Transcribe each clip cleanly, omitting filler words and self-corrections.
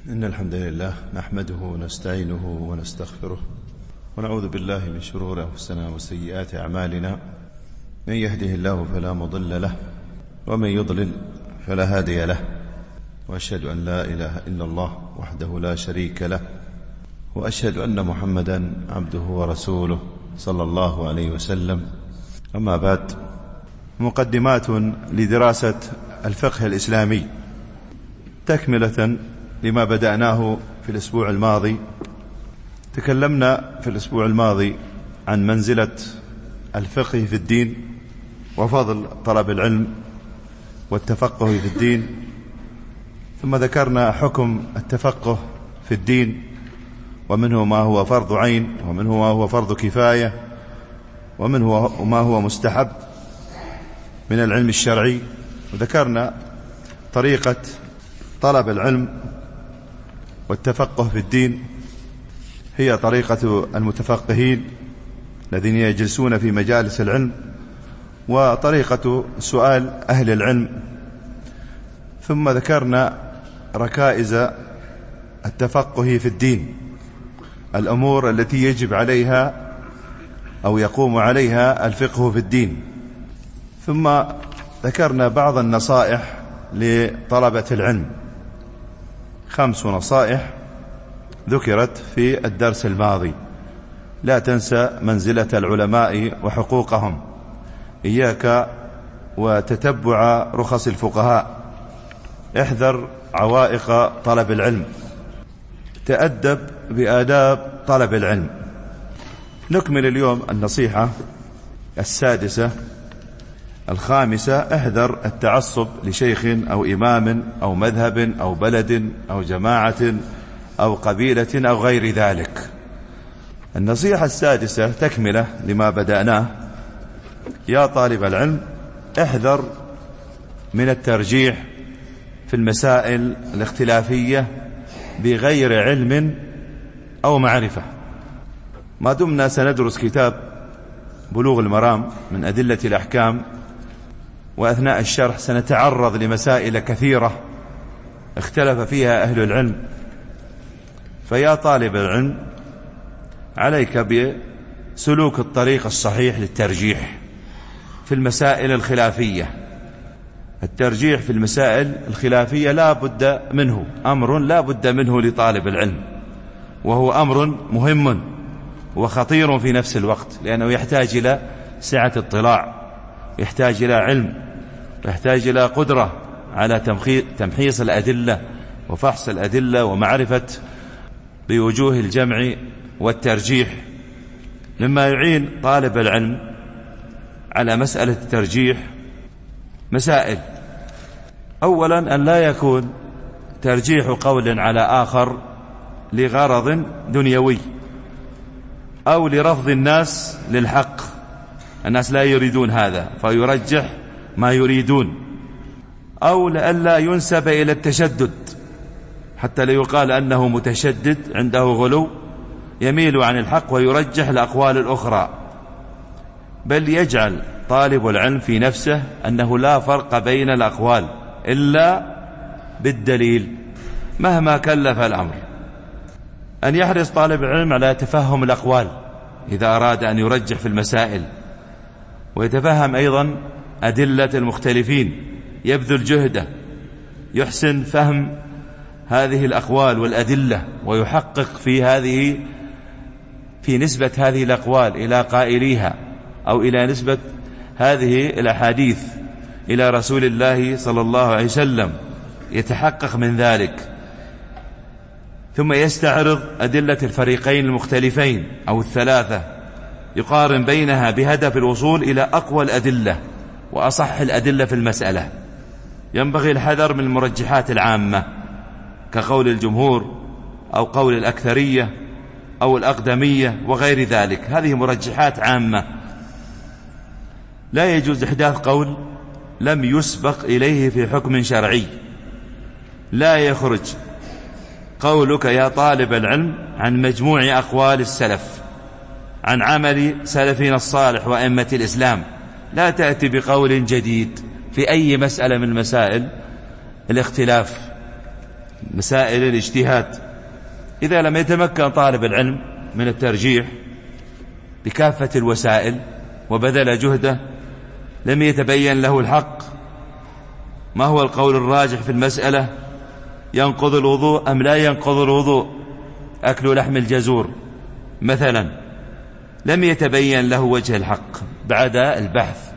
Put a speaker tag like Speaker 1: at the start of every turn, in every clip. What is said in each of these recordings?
Speaker 1: إن الحمد لله نحمده ونستعينه ونستغفره ونعوذ بالله من شرور أنفسنا وسيئات أعمالنا. من يهده الله فلا مضل له ومن يضلل فلا هادي له، وأشهد أن لا إله إلا الله وحده لا شريك له، وأشهد أن محمدا عبده ورسوله صلى الله عليه وسلم. أما بعد، مقدمات لدراسة الفقه الإسلامي تكملة لما بدأناه في الأسبوع الماضي. تكلمنا في الأسبوع الماضي عن منزلة الفقه في الدين وفضل طلب العلم والتفقه في الدين، ثم ذكرنا حكم التفقه في الدين، ومنه ما هو فرض عين، ومنه ما هو فرض كفاية، ومنه ما هو مستحب من العلم الشرعي. وذكرنا طريقة طلب العلم والتفقه في الدين هي طريقة المتفقهين الذين يجلسون في مجالس العلم، وطريقة سؤال أهل العلم. ثم ذكرنا ركائز التفقه في الدين، الأمور التي يجب عليها أو يقوم عليها الفقه في الدين. ثم ذكرنا بعض النصائح لطلبة العلم، 5 نصائح ذكرت في الدرس الماضي. لا تنسى منزلة العلماء وحقوقهم، إياك وتتبع رخص الفقهاء، احذر عوائق طلب العلم، تأدب بآداب طلب العلم. نكمل اليوم النصيحة السادسة الخامسة: احذر التعصب لشيخ أو إمام أو مذهب أو بلد أو جماعة أو قبيلة أو غير ذلك. النصيحة السادسة تكملة لما بدأناه: يا طالب العلم، احذر من الترجيح في المسائل الاختلافية بغير علم أو معرفة. ما دمنا سندرس كتاب بلوغ المرام من أدلة الأحكام، وأثناء الشرح سنتعرض لمسائل كثيرة اختلف فيها أهل العلم. فيا طالب العلم، عليك بسلوك الطريق الصحيح للترجيح في المسائل الخلافية. الترجيح في المسائل الخلافية لا بد منه، أمر لا بد منه لطالب العلم، وهو أمر مهم وخطير في نفس الوقت، لأنه يحتاج إلى سعة اطلاع، يحتاج إلى علم، يحتاج إلى قدرة على تمحيص الأدلة وفحص الأدلة ومعرفة بوجوه الجمع والترجيح. مما يعين طالب العلم على مسألة الترجيح مسائل: أولا، أن لا يكون ترجيح قول على آخر لغرض دنيوي أو لرفض الناس للحق. الناس لا يريدون هذا فيرجح ما يريدون، أو لئلا ينسب إلى التشدد، حتى لا يقال أنه متشدد عنده غلو يميل عن الحق ويرجح الأقوال الأخرى. بل يجعل طالب العلم في نفسه أنه لا فرق بين الأقوال إلا بالدليل مهما كلف الأمر. أن يحرص طالب العلم على تفهم الأقوال إذا أراد أن يرجح في المسائل، ويتفهم أيضا أدلة المختلفين، يبذل جهده، يحسن فهم هذه الأقوال والأدلة، ويحقق في نسبة هذه الأقوال إلى قائليها، أو إلى نسبة هذه الأحاديث إلى رسول الله صلى الله عليه وسلم، يتحقق من ذلك. ثم يستعرض أدلة الفريقين المختلفين أو الثلاثة، يقارن بينها بهدف الوصول إلى أقوى الأدلة وأصح الأدلة في المسألة. ينبغي الحذر من المرجحات العامة كقول الجمهور أو قول الأكثرية أو الأقدمية وغير ذلك، هذه مرجحات عامة. لا يجوز إحداث قول لم يسبق إليه في حكم شرعي. لا يخرج قولك يا طالب العلم عن مجموع أقوال السلف، عن عمل سلفنا الصالح وأئمة الإسلام. لا تأتي بقول جديد في أي مسألة من مسائل الاختلاف. مسائل الاجتهاد. إذا لم يتمكن طالب العلم من الترجيح بكافة الوسائل وبذل جهده، لم يتبين له الحق. ما هو القول الراجح في المسألة؟ ينقض الوضوء أم لا ينقض الوضوء أكل لحم الجزور مثلا؟ لم يتبين له وجه الحق بعد البحث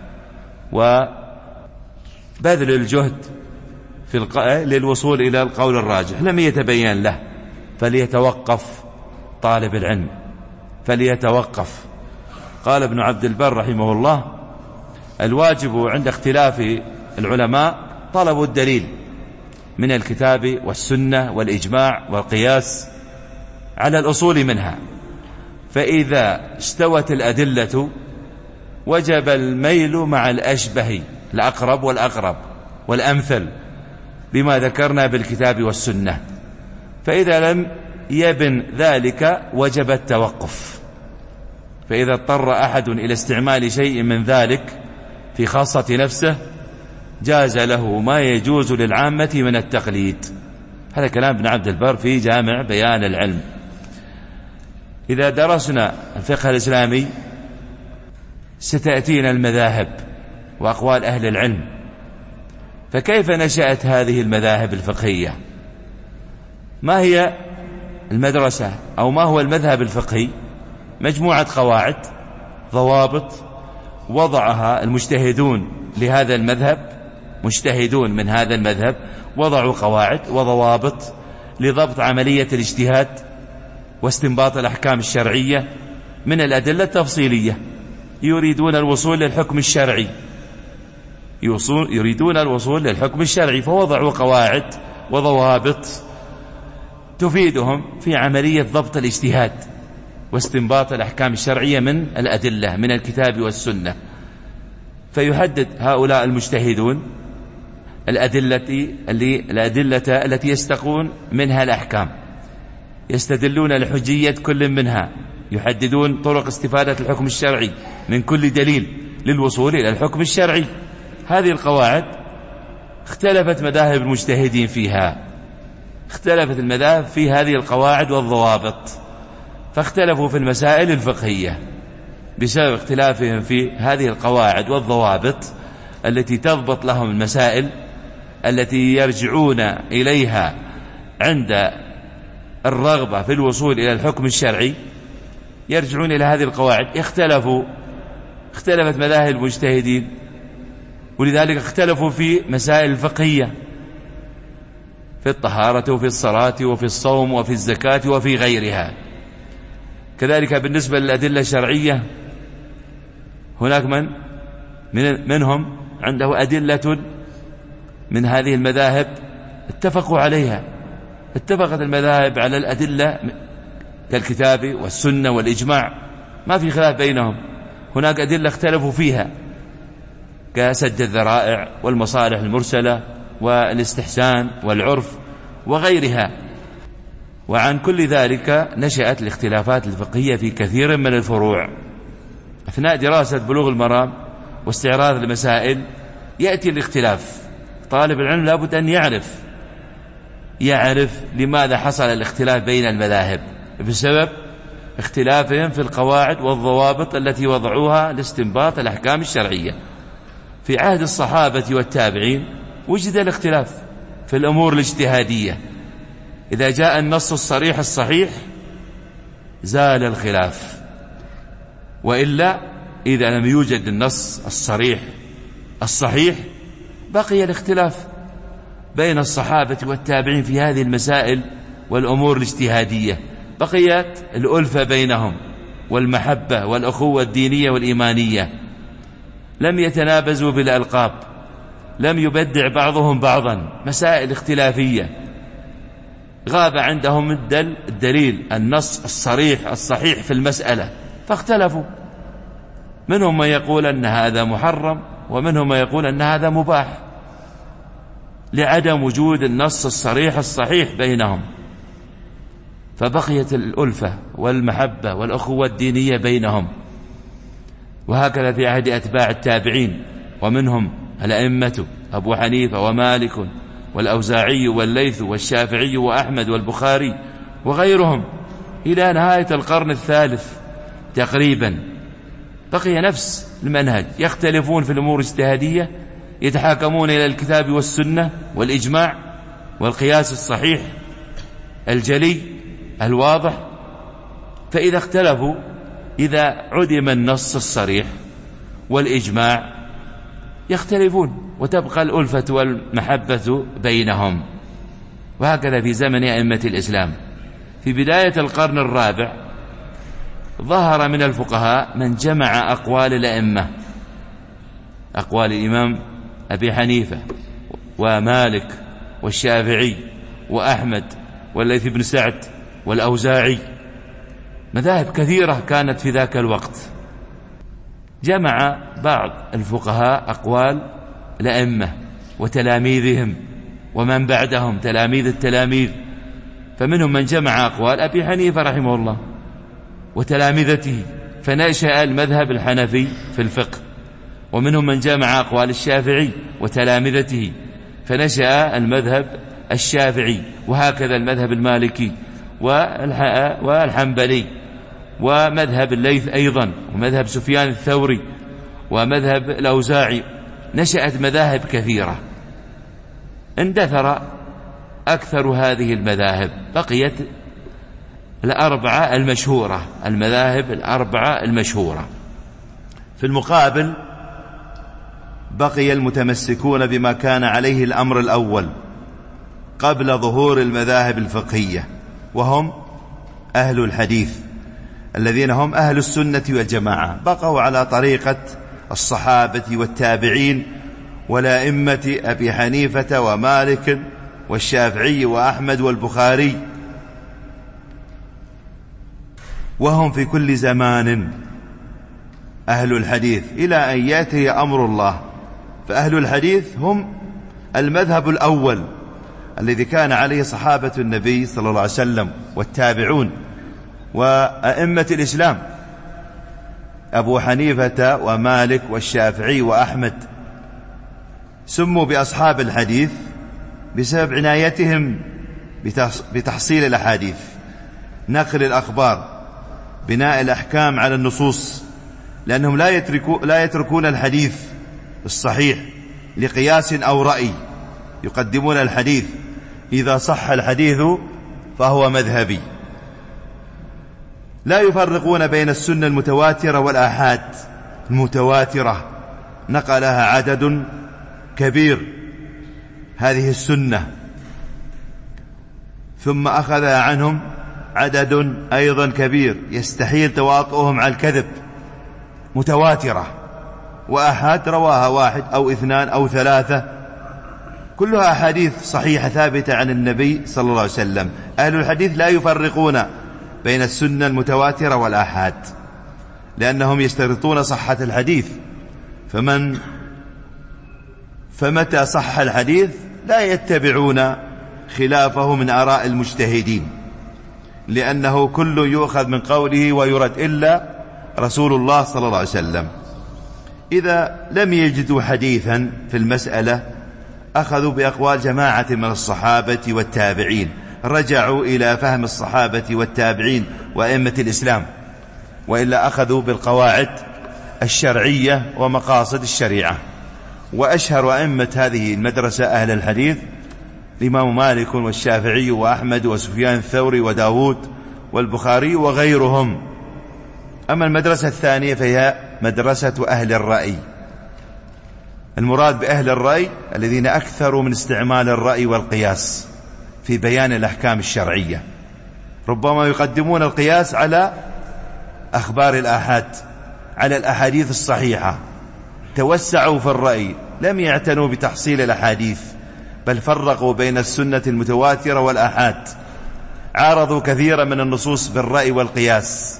Speaker 1: وبذل الجهد للوصول إلى القول الراجح، لم يتبين له. فليتوقف طالب العلم، فليتوقف. قال ابن عبد البر رحمه الله: الواجب عند اختلاف العلماء طلب الدليل من الكتاب والسنة والإجماع والقياس على الأصول منها، فإذا استوت الأدلة وجب الميل مع الأشبه، الأقرب والأقرب والأمثل بما ذكرنا بالكتاب والسنة. فإذا لم يبن ذلك وجب التوقف. فإذا اضطر أحد إلى استعمال شيء من ذلك في خاصة نفسه جاز له ما يجوز للعامة من التقليد. هذا كلام ابن عبد البر في جامع بيان العلم. إذا درسنا الفقه الإسلامي ستأتينا المذاهب وأقوال أهل العلم. فكيف نشأت هذه المذاهب الفقهية؟ ما هي المدرسة أو ما هو المذهب الفقهي؟ مجموعة قواعد، ضوابط وضعها المجتهدون لهذا المذهب، مجتهدون من هذا المذهب وضعوا قواعد وضوابط لضبط عملية الاجتهاد واستنباط الأحكام الشرعية من الأدلة التفصيلية. يريدون الوصول للحكم الشرعي، يريدون الوصول للحكم الشرعي، فوضعوا قواعد وضوابط تفيدهم في عملية ضبط الاجتهاد واستنباط الأحكام الشرعية من الأدلة من الكتاب والسنة. فيحدد هؤلاء المجتهدون الأدلة التي يستقون منها الأحكام، يستدلون لحجية كل منها، يحددون طرق استفادة الحكم الشرعي من كل دليل للوصول إلى الحكم الشرعي. هذه القواعد اختلفت مذاهب المجتهدين فيها، اختلفت المذاهب في هذه القواعد والضوابط، فاختلفوا في المسائل الفقهية بسبب اختلافهم في هذه القواعد والضوابط التي تضبط لهم المسائل التي يرجعون إليها عند الرغبة في الوصول إلى الحكم الشرعي. يرجعون إلى هذه القواعد. اختلفت مذاهب المجتهدين، ولذلك اختلفوا في مسائل الفقهية، في الطهارة وفي الصلاة وفي الصوم وفي الزكاة وفي غيرها. كذلك بالنسبة للأدلة الشرعية هناك منهم عنده أدلة من هذه المذاهب اتفقوا عليها. اتفقت المذاهب على الأدلة كالكتاب والسنة والإجماع، ما في خلاف بينهم. هناك أدلة اختلفوا فيها كسد الذرائع والمصالح المرسلة والاستحسان والعرف وغيرها. وعن كل ذلك نشأت الاختلافات الفقهية في كثير من الفروع. أثناء دراسة بلوغ المرام واستعراض المسائل يأتي الاختلاف. طالب العلم لابد أن يعرف لماذا حصل الاختلاف بين المذاهب، بسبب اختلافهم في القواعد والضوابط التي وضعوها لاستنباط الأحكام الشرعية. في عهد الصحابة والتابعين وجد الاختلاف في الأمور الاجتهادية. إذا جاء النص الصريح الصحيح زال الخلاف، وإلا إذا لم يوجد النص الصريح الصحيح بقي الاختلاف بين الصحابة والتابعين في هذه المسائل والأمور الاجتهادية. بقيت الألفة بينهم والمحبة والأخوة الدينية والإيمانية. لم يتنابزوا بالألقاب، لم يبدع بعضهم بعضا. مسائل اختلافية غاب عندهم الدليل النص الصريح الصحيح في المسألة فاختلفوا. منهم من يقول أن هذا محرم، ومنهم من يقول أن هذا مباح، لعدم وجود النص الصريح الصحيح بينهم. فبقيت الألفة والمحبة والأخوة الدينية بينهم. وهكذا في عهد أتباع التابعين، ومنهم الأئمة أبو حنيفة ومالك والأوزاعي والليث والشافعي وأحمد والبخاري وغيرهم إلى نهاية القرن الثالث تقريبا. بقي نفس المنهج، يختلفون في الأمور الاجتهادية، يتحاكمون إلى الكتاب والسنة والإجماع والقياس الصحيح الجلي الواضح. فإذا اختلفوا، إذا عدم النص الصريح والإجماع، يختلفون وتبقى الألفة والمحبة بينهم. وهكذا في زمن أئمة الإسلام. في بداية القرن الرابع ظهر من الفقهاء من جمع أقوال الأئمة، أقوال الإمام أبي حنيفة ومالك والشافعي وأحمد والليث بن سعد والأوزاعي. مذاهب كثيرة كانت في ذاك الوقت. جمع بعض الفقهاء أقوال الأئمة وتلاميذهم ومن بعدهم تلاميذ التلاميذ، فمنهم من جمع أقوال أبي حنيفة رحمه الله وتلامذته فنشأ المذهب الحنفي في الفقه، ومنهم من جمع أقوال الشافعي وتلامذته فنشأ المذهب الشافعي، وهكذا المذهب المالكي والحنبلي ومذهب الليث أيضا ومذهب سفيان الثوري ومذهب الأوزاعي. نشأت مذاهب كثيرة، اندثر أكثر هذه المذاهب، بقيت الأربعة المشهورة، المذاهب الأربعة المشهورة.
Speaker 2: في المقابل بقي المتمسكون بما كان عليه الأمر الأول قبل ظهور المذاهب الفقهية، وهم أهل الحديث الذين هم أهل السنة والجماعة، بقوا على طريقة الصحابة والتابعين والأئمة أبي حنيفة ومالك والشافعي وأحمد والبخاري، وهم في كل زمان أهل الحديث إلى أن يأتي أمر الله. فأهل الحديث هم المذهب الأول الذي كان عليه صحابة النبي صلى الله عليه وسلم والتابعون وأئمة الإسلام، أبو حنيفة ومالك والشافعي وأحمد. سموا بأصحاب الحديث بسبب عنايتهم بتحصيل الأحاديث، نقل الأخبار، بناء الأحكام على النصوص، لأنهم لا يتركون الحديث الصحيح لقياس أو رأي، يقدمون الحديث إذا صح الحديث فهو مذهبي. لا يفرقون بين السنة المتواترة والآحاد. المتواترة نقلها عدد كبير هذه السنة، ثم أخذها عنهم عدد أيضا كبير يستحيل تواطؤهم على الكذب، متواترة. وآحاد رواها واحد أو اثنان أو ثلاثة، كلها أحاديث صحيحة ثابتة عن النبي صلى الله عليه وسلم. أهل الحديث لا يفرقون بين السنة المتواترة والآحاد، لأنهم يشترطون صحة الحديث، فمتى صح الحديث لا يتبعون خلافه من آراء المجتهدين، لأنه كل يؤخذ من قوله ويرد إلا رسول الله صلى الله عليه وسلم. إذا لم يجدوا حديثا في المسألة أخذوا بأقوال جماعة من الصحابة والتابعين، رجعوا إلى فهم الصحابة والتابعين وأئمة الإسلام، وإلا أخذوا بالقواعد الشرعية ومقاصد الشريعة. وأشهر أئمة هذه المدرسة أهل الحديث الإمام مالك والشافعي وأحمد وسفيان الثوري وداود والبخاري وغيرهم. أما المدرسة الثانية فهي مدرسة أهل الرأي. المراد بأهل الرأي الذين أكثروا من استعمال الرأي والقياس في بيان الأحكام الشرعية، ربما يقدمون القياس على أخبار الآحاد، على الأحاديث الصحيحة. توسعوا في الرأي، لم يعتنوا بتحصيل الأحاديث، بل فرقوا بين السنة المتواترة والآحاد، عارضوا كثيرا من النصوص بالرأي والقياس.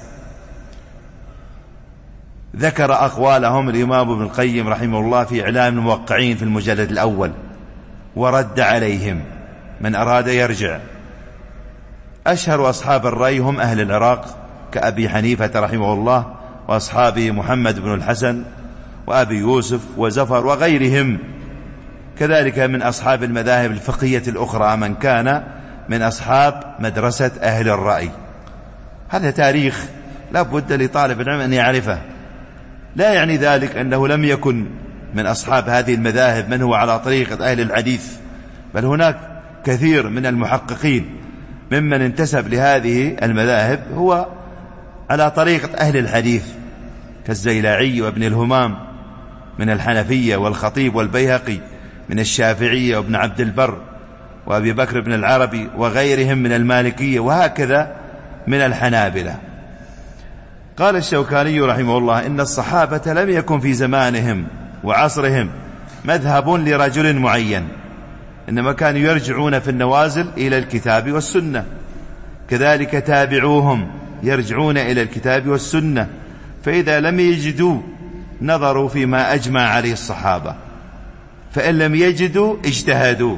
Speaker 2: ذكر أقوالهم الإمام ابن القيم رحمه الله في إعلام الموقعين في المجلد الأول، ورد عليهم من أراد يرجع. أشهر أصحاب الرأي هم أهل العراق كأبي حنيفة رحمه الله وأصحابه محمد بن الحسن وأبي يوسف وزفر وغيرهم، كذلك من أصحاب المذاهب الفقهية الأخرى من كان من أصحاب مدرسة أهل الرأي. هذا تاريخ لا بد لطالب العلم أن يعرفه. لا يعني ذلك أنه لم يكن من أصحاب هذه المذاهب من هو على طريقة أهل الحديث، بل هناك كثير من المحققين ممن انتسب لهذه المذاهب هو على طريقة أهل الحديث، كالزيلاعي وابن الهمام من الحنفية، والخطيب والبيهقي من الشافعية، وابن عبد البر وأبي بكر بن العربي وغيرهم من المالكية، وهكذا من الحنابلة. قال الشوكاني رحمه الله: إن الصحابة لم يكن في زمانهم وعصرهم مذهب لرجل معين، إنما كانوا يرجعون في النوازل إلى الكتاب والسنة. كذلك تابعوهم يرجعون إلى الكتاب والسنة، فإذا لم يجدوا نظروا فيما أجمع عليه الصحابة، فإن لم يجدوا اجتهدوا.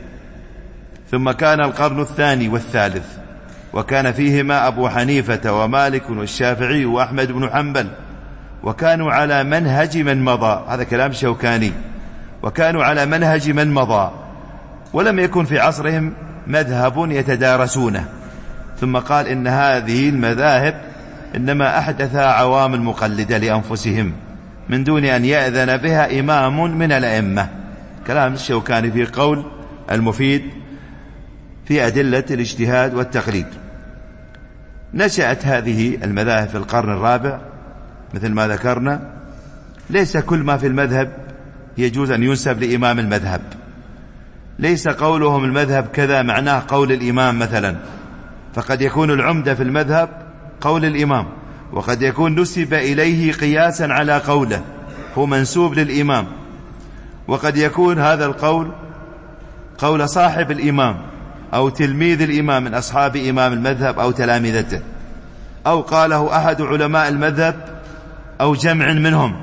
Speaker 2: ثم كان القرن الثاني والثالث، وكان فيهما أبو حنيفة ومالك والشافعي وأحمد بن حنبل، وكانوا على منهج من مضى. هذا كلام شوكاني. وكانوا على منهج من مضى، ولم يكن في عصرهم مذهب يتدارسونه. ثم قال: إن هذه المذاهب إنما أحدثها عوام المقلدة لأنفسهم من دون أن يأذن بها إمام من الأئمة. كلام الشوكاني في قول المفيد في أدلة الاجتهاد والتقليد. نشأت هذه المذاهب في القرن الرابع مثل ما ذكرنا. ليس كل ما في المذهب يجوز أن ينسب لإمام المذهب. ليس قولهم المذهب كذا معناه قول الإمام مثلا، فقد يكون العمدة في المذهب قول الإمام، وقد يكون نسب إليه قياسا على قوله، هو منسوب للإمام، وقد يكون هذا القول قول صاحب الإمام أو تلميذ الإمام من أصحاب إمام المذهب أو تلامذته، أو قاله أحد علماء المذهب أو جمع منهم،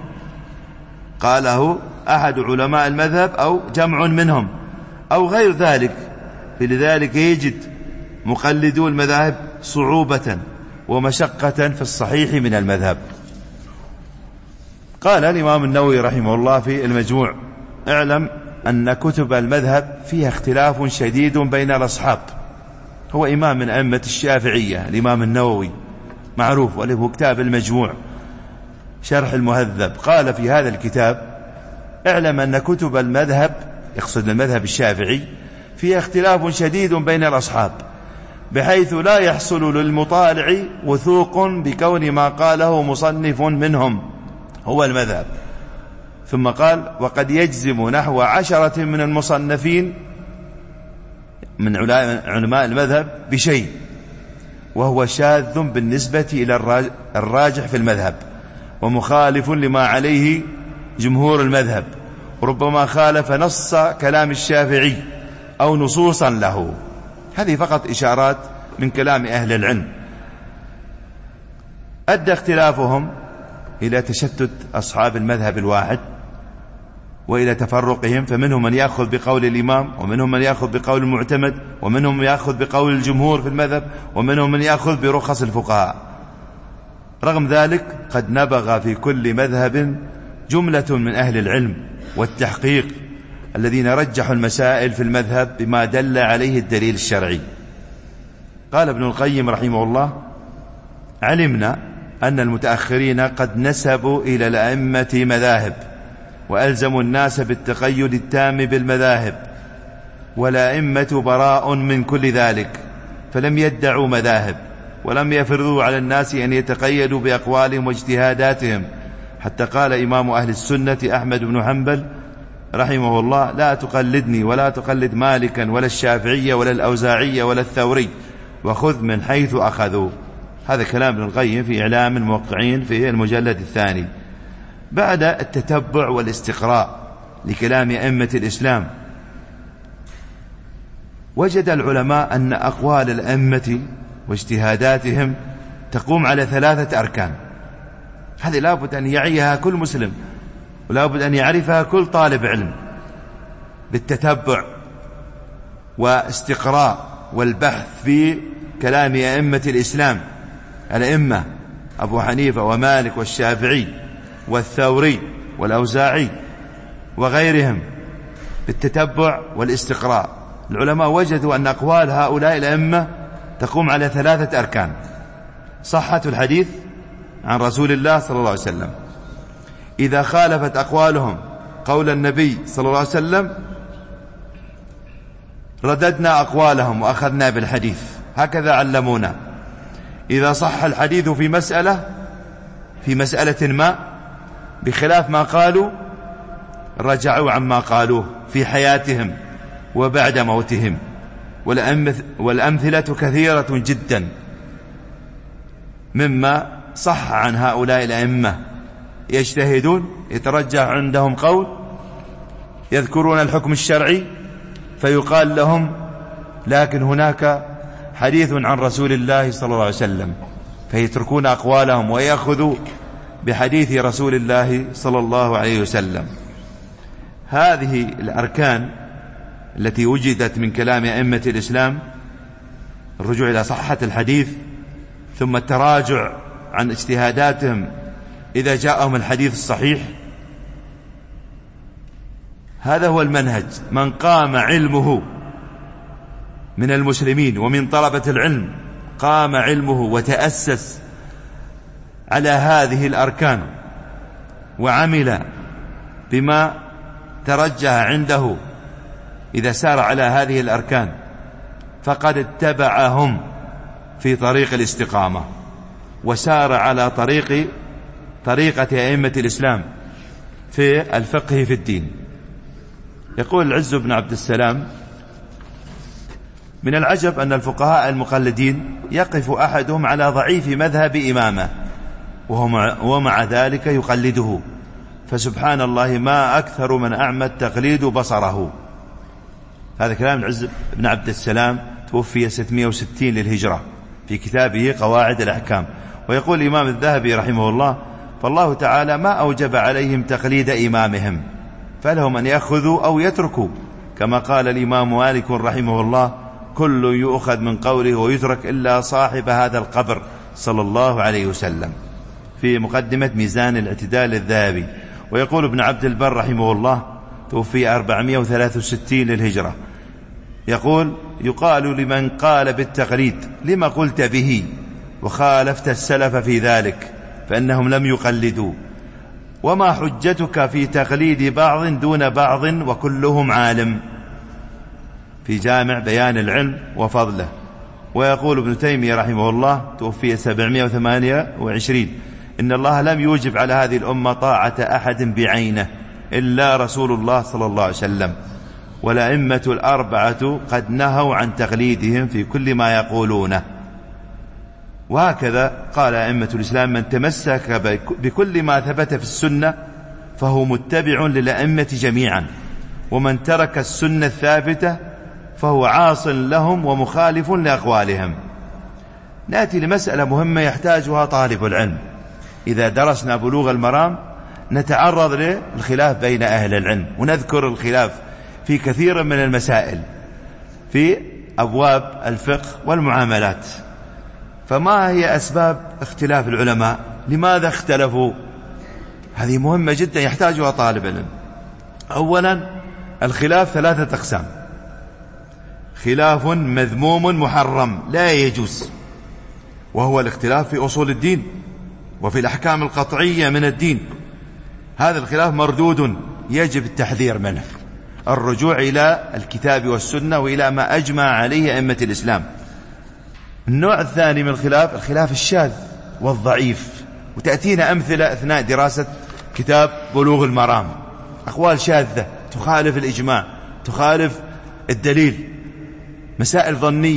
Speaker 2: قاله أحد علماء المذهب أو جمع منهم أو غير ذلك. فلذلك يجد مقلدو المذاهب صعوبة ومشقة في الصحيح من المذهب. قال الإمام النووي رحمه الله في المجموع: اعلم أن كتب المذهب فيها اختلاف شديد بين الأصحاب. هو إمام من أئمة الشافعية الإمام النووي معروف، وله كتاب المجموع شرح المهذب. قال في هذا الكتاب: اعلم أن كتب المذهب، يقصد المذهب الشافعي، فيها اختلاف شديد بين الأصحاب، بحيث لا يحصل للمطالع وثوق بكون ما قاله مصنف منهم هو المذهب. ثم قال: وقد يجزم نحو 10 من المصنفين من علماء المذهب بشيء، وهو شاذ بالنسبة إلى الراجح في المذهب، ومخالف لما عليه جمهور المذهب، ربما خالف نص كلام الشافعي أو نصوصا له. هذه فقط إشارات من كلام أهل العلم. أدى اختلافهم إلى تشتت أصحاب المذهب الواحد وإلى تفرقهم، فمنهم من يأخذ بقول الإمام، ومنهم من يأخذ بقول المعتمد، ومنهم من يأخذ بقول الجمهور في المذهب، ومنهم من يأخذ برخص الفقهاء. رغم ذلك قد نبغ في كل مذهب جملة من أهل العلم والتحقيق الذين رجحوا المسائل في المذهب بما دل عليه الدليل الشرعي. قال ابن القيم رحمه الله: علمنا أن المتأخرين قد نسبوا إلى الأئمة مذاهب، وألزموا الناس بالتقيد التام بالمذاهب، والأئمة براء من كل ذلك، فلم يدعوا مذاهب، ولم يفرضوا على الناس أن يتقيدوا بأقوالهم واجتهاداتهم. حتى قال إمام أهل السنة أحمد بن حنبل رحمه الله: لا تقلدني ولا تقلد مالكا ولا الشافعية ولا الأوزاعية ولا الثوري، وخذ من حيث أخذوا. هذا كلام ابن القيم في إعلام الموقعين في المجلد الثاني. بعد التتبع والاستقراء لكلام أئمة الإسلام، وجد العلماء أن أقوال الأئمة واجتهاداتهم تقوم على 3 أركان. هذه لابد أن يعيها كل مسلم، ولابد أن يعرفها كل طالب علم، بالتتبع واستقراء والبحث في كلام أئمة الإسلام، الأئمة أبو حنيفة ومالك والشافعي والثوري والأوزاعي وغيرهم، بالتتبع والاستقراء العلماء وجدوا أن أقوال هؤلاء الأئمة تقوم على 3 أركان: صحة الحديث عن رسول الله صلى الله عليه وسلم، إذا خالفت أقوالهم قول النبي صلى الله عليه وسلم رددنا أقوالهم وأخذنا بالحديث، هكذا علمونا. إذا صح الحديث في مسألة ما بخلاف ما قالوا رجعوا عما قالوه في حياتهم وبعد موتهم، والأمثلة كثيرة جدا مما صح عن هؤلاء الأئمة. يجتهدون، يترجح عندهم قول، يذكرون الحكم الشرعي فيقال لهم لكن هناك حديث عن رسول الله صلى الله عليه وسلم، فيتركون أقوالهم ويأخذوا بحديث رسول الله صلى الله عليه وسلم. هذه الأركان التي وجدت من كلام أئمة الإسلام: الرجوع إلى صحة الحديث، ثم التراجع عن اجتهاداتهم إذا جاءهم الحديث الصحيح. هذا هو المنهج. من قام علمه من المسلمين ومن طلبة العلم قام علمه وتأسس على هذه الأركان وعمل بما ترجح عنده، إذا سار على هذه الأركان فقد اتبعهم في طريق الاستقامة وسار على طريقة أئمة الإسلام في الفقه في الدين. يقول العز بن عبد السلام: من العجب أن الفقهاء المقلدين يقف أحدهم على ضعيف مذهب إمامه ومع ذلك يقلده، فسبحان الله ما أكثر من أعمى التقليد بصره. هذا كلام العز بن عبد السلام، توفي 660 للهجرة، في كتابه قواعد الأحكام. ويقول الإمام الذهبي رحمه الله: فالله تعالى ما أوجب عليهم تقليد إمامهم، فلهم أن يأخذوا أو يتركوا، كما قال الإمام مالك رحمه الله: كل يؤخذ من قوله ويترك إلا صاحب هذا القبر صلى الله عليه وسلم، في مقدمة ميزان الاعتدال الذهبي. ويقول ابن عبد البر رحمه الله، توفي 463 للهجرة، يقول: يقال لمن قال بالتقليد لما قلت به وخالفت السلف في ذلك، فإنهم لم يقلدوا، وما حجتك في تقليد بعض دون بعض وكلهم عالم، في جامع بيان العلم وفضله. ويقول ابن تيمية رحمه الله، توفي 728: إن الله لم يوجب على هذه الأمة طاعة أحد بعينه إلا رسول الله صلى الله عليه وسلم، والأئمة الأربعة قد نهوا عن تقليدهم في كل ما يقولونه. وهكذا قال أئمة الإسلام: من تمسك بكل ما ثبت في السنة فهو متبع للأئمة جميعا، ومن ترك السنة الثابتة فهو عاص لهم ومخالف لأقوالهم. نأتي لمسألة مهمة يحتاجها طالب العلم. إذا درسنا بلوغ المرام نتعرض للخلاف بين أهل العلم، ونذكر الخلاف في كثير من المسائل في أبواب الفقه والمعاملات. فما هي أسباب اختلاف العلماء؟ لماذا اختلفوا؟ هذه مهمة جدا يحتاجها طالب العلم. أولا، الخلاف 3 أقسام: خلاف مذموم محرم لا يجوز، وهو الاختلاف في أصول الدين وفي الأحكام القطعية من الدين. هذا الخلاف مردود يجب التحذير منه، الرجوع إلى الكتاب والسنة وإلى ما أجمع عليه أئمة الإسلام. النوع الثاني من الخلاف، الخلاف الشاذ والضعيف، وتأتينا أمثلة أثناء دراسة كتاب بلوغ المرام: أقوال شاذة تخالف الإجماع، تخالف الدليل، مسائل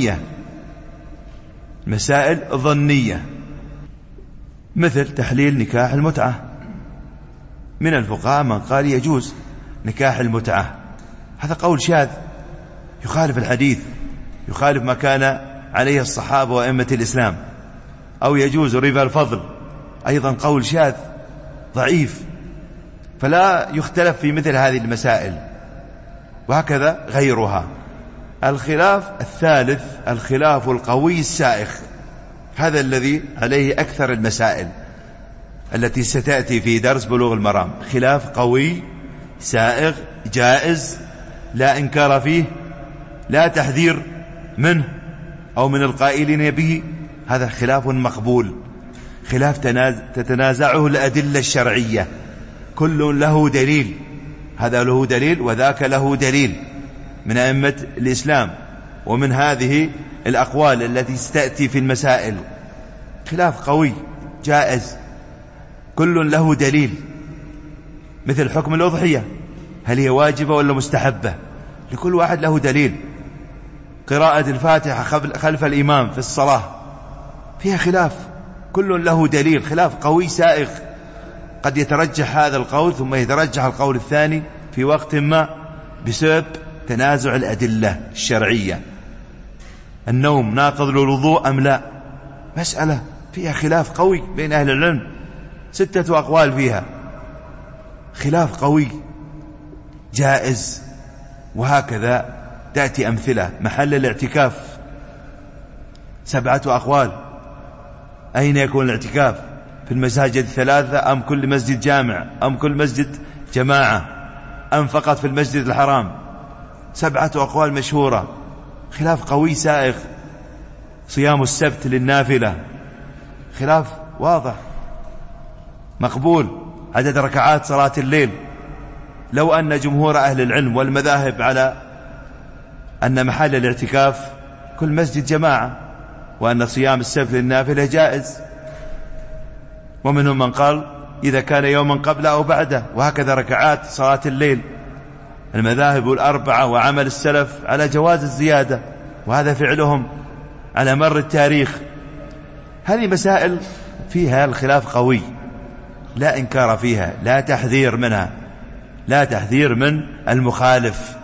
Speaker 2: ظنية، مثل تحليل نكاح المتعة. من الفقهاء من قال يجوز نكاح المتعة، هذا قول شاذ يخالف الحديث، يخالف ما كان عليه الصحابة وأئمة الإسلام. أو يجوز ربا الفضل، أيضا قول شاذ ضعيف، فلا يختلف في مثل هذه المسائل، وهكذا غيرها. الخلاف الثالث، الخلاف القوي السائغ، هذا الذي عليه أكثر المسائل التي ستأتي في درس بلوغ المرام. خلاف قوي سائغ جائز لا إنكار فيه، لا تحذير منه أو من القائلين به، هذا خلاف مقبول، خلاف تتنازعه الأدلة الشرعية، كل له دليل، هذا له دليل وذاك له دليل من أئمة الإسلام ومن هذه الأقوال التي ستأتي في المسائل، خلاف قوي جائز كل له دليل. مثل حكم الأضحية، هل هي واجبة ولا مستحبة؟ لكل واحد له دليل. قراءة الفاتحة خلف الإمام في الصلاة فيها خلاف، كل له دليل، خلاف قوي سائغ، قد يترجح هذا القول ثم يترجح القول الثاني في وقت ما بسبب تنازع الأدلة الشرعية. النوم ناقض للوضوء أم لا؟ مسألة فيها خلاف قوي بين أهل العلم، 6 أقوال فيها، خلاف قوي جائز. وهكذا تأتي أمثلة. محل الاعتكاف 7 أقوال، أين يكون الاعتكاف؟ في المساجد 3 أم كل مسجد جامع أم كل مسجد جماعة أم فقط في المسجد الحرام؟ 7 أقوال مشهورة، خلاف قوي سائغ. صيام السبت للنافلة خلاف واضح مقبول. عدد ركعات صلاة الليل، لو أن جمهور أهل العلم والمذاهب على أن محل الاعتكاف كل مسجد جماعة وأن صيام السبت للنافلة جائز، ومنهم من قال إذا كان يوما قبل أو بعده، وهكذا ركعات صلاة الليل. المذاهب ال4 وعمل السلف على جواز الزيادة، وهذا فعلهم على مر التاريخ. هذه مسائل فيها الخلاف قوي، لا إنكار فيها، لا تحذير منها، لا تحذير من المخالف.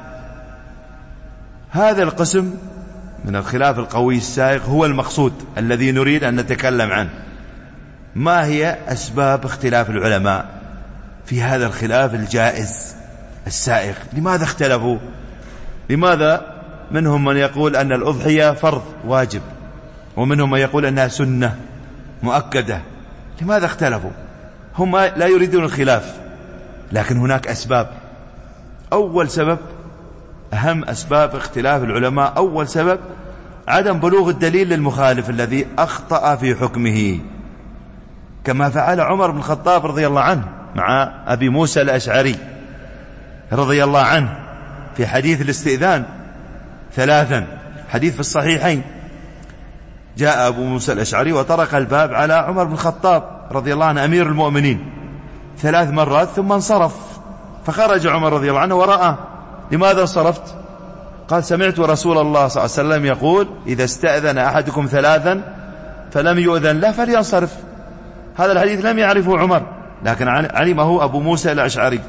Speaker 2: هذا القسم من الخلاف القوي السائغ هو المقصود الذي نريد أن نتكلم عنه. ما هي أسباب اختلاف العلماء في هذا الخلاف الجائز السائغ؟ لماذا اختلفوا؟ لماذا منهم من يقول أن الأضحية فرض واجب، ومنهم من يقول أنها سنة مؤكدة؟ لماذا اختلفوا؟ هم لا يريدون الخلاف، لكن هناك أسباب. أول سبب، أهم أسباب اختلاف العلماء، أول سبب عدم بلوغ الدليل للمخالف الذي أخطأ في حكمه، كما فعل عمر بن الخطاب رضي الله عنه مع أبي موسى الأشعري رضي الله عنه في حديث الاستئذان 3، حديث في الصحيحين. جاء أبو موسى الأشعري وطرق الباب على عمر بن الخطاب رضي الله عنه أمير المؤمنين 3 مرات ثم انصرف، فخرج عمر رضي الله عنه ورآه. لماذا انصرفت؟ قال سمعت رسول الله صلى الله عليه وسلم يقول إذا استأذن أحدكم 3 فلم يؤذن له فلينصرف. هذا الحديث لم يعرفه عمر، لكن علمه أبو موسى الأشعري.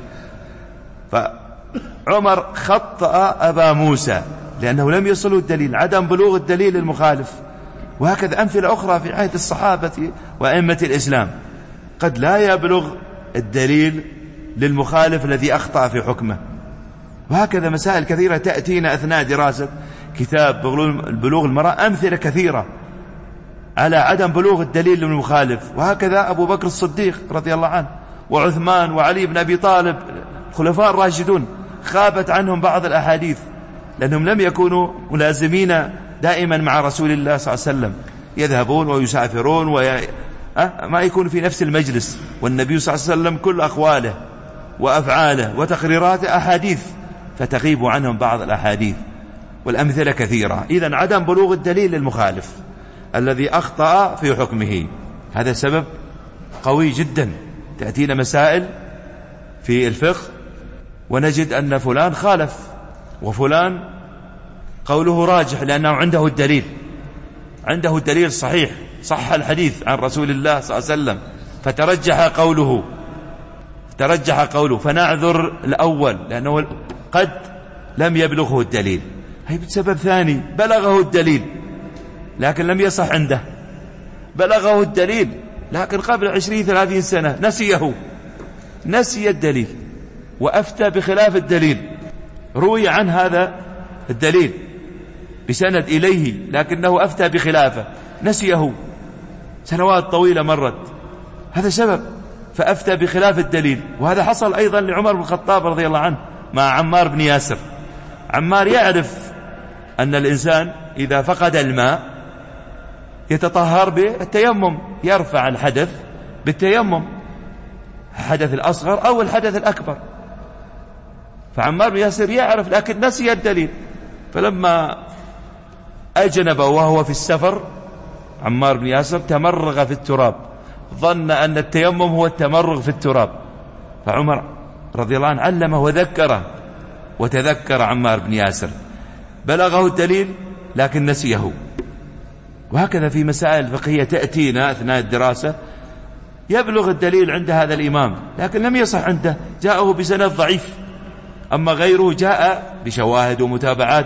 Speaker 2: فعمر خطأ أبا موسى لأنه لم يصله الدليل، عدم بلوغ الدليل للمخالف. وهكذا أمثلة أخرى في عهد الصحابة وأئمة الإسلام، قد لا يبلغ الدليل للمخالف الذي أخطأ في حكمه. وهكذا مسائل كثيرة تأتينا أثناء دراسة كتاب بلوغ المرأة، أمثلة كثيرة على عدم بلوغ الدليل للمخالف. وهكذا أبو بكر الصديق رضي الله عنه وعثمان وعلي بن أبي طالب الخلفاء الراشدون، خابت عنهم بعض الأحاديث لأنهم لم يكونوا ملازمين دائما مع رسول الله صلى الله عليه وسلم، يذهبون ويسافرون ما يكون في نفس المجلس، والنبي صلى الله عليه وسلم كل أقواله وأفعاله وتقريراته أحاديث، فتغيب عنهم بعض الأحاديث، والأمثلة كثيرة. إذن عدم بلوغ الدليل للمخالف الذي أخطأ في حكمه، هذا سبب قوي جدا. تأتينا مسائل في الفقه ونجد أن فلان خالف وفلان قوله راجح لأنه عنده الدليل، عنده الدليل صحيح، صح الحديث عن رسول الله صلى الله عليه وسلم، فترجح قوله فنعذر الأول لأنه قد لم يبلغه الدليل. هي بسبب ثاني، بلغه الدليل لكن لم يصح عنده، بلغه الدليل لكن قبل 20-30 سنة نسي الدليل وأفتى بخلاف الدليل، روي عن هذا الدليل بسند إليه لكنه أفتى بخلافه، نسيه، سنوات طويلة مرت، هذا سبب، فأفتى بخلاف الدليل. وهذا حصل أيضا لعمر بن الخطاب رضي الله عنه مع عمار بن ياسر
Speaker 1: عمار يعرف أن الإنسان إذا فقد الماء يتطهر بالتيمم، يرفع الحدث بالتيمم، الحدث الأصغر أو الحدث الأكبر. فعمار بن ياسر يعرف لكن نسي الدليل، فلما أجنب وهو في السفر عمار بن ياسر تمرغ في التراب، ظن أن التيمم هو التمرغ في التراب، فعمر رضي الله عنه علمه وذكره، وتذكر عمار بن ياسر، بلغه الدليل لكن نسيه. وهكذا في مسائل فقهية تأتينا أثناء الدراسة، يبلغ الدليل عند هذا الإمام لكن لم يصح عنده، جاءه بسند ضعيف، أما غيره جاء بشواهد ومتابعات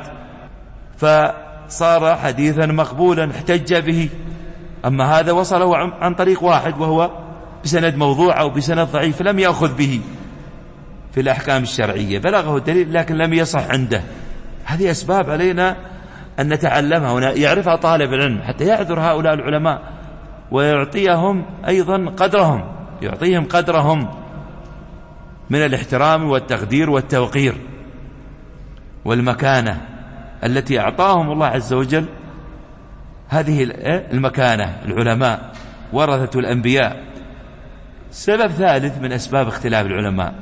Speaker 1: فصار حديثا مقبولا احتج به، أما هذا وصله عن طريق واحد وهو بسند موضوع أو بسند ضعيف لم يأخذ به في الأحكام الشرعية، بلغه الدليل لكن لم يصح عنده. هذه أسباب علينا أن نتعلمها ويعرفها طالب العلم حتى يعذر هؤلاء العلماء ويعطيهم أيضا قدرهم، يعطيهم قدرهم من الاحترام والتقدير والتوقير والمكانة التي أعطاهم الله عز وجل. هذه المكانة، العلماء ورثة الأنبياء. سبب ثالث من أسباب اختلاف العلماء،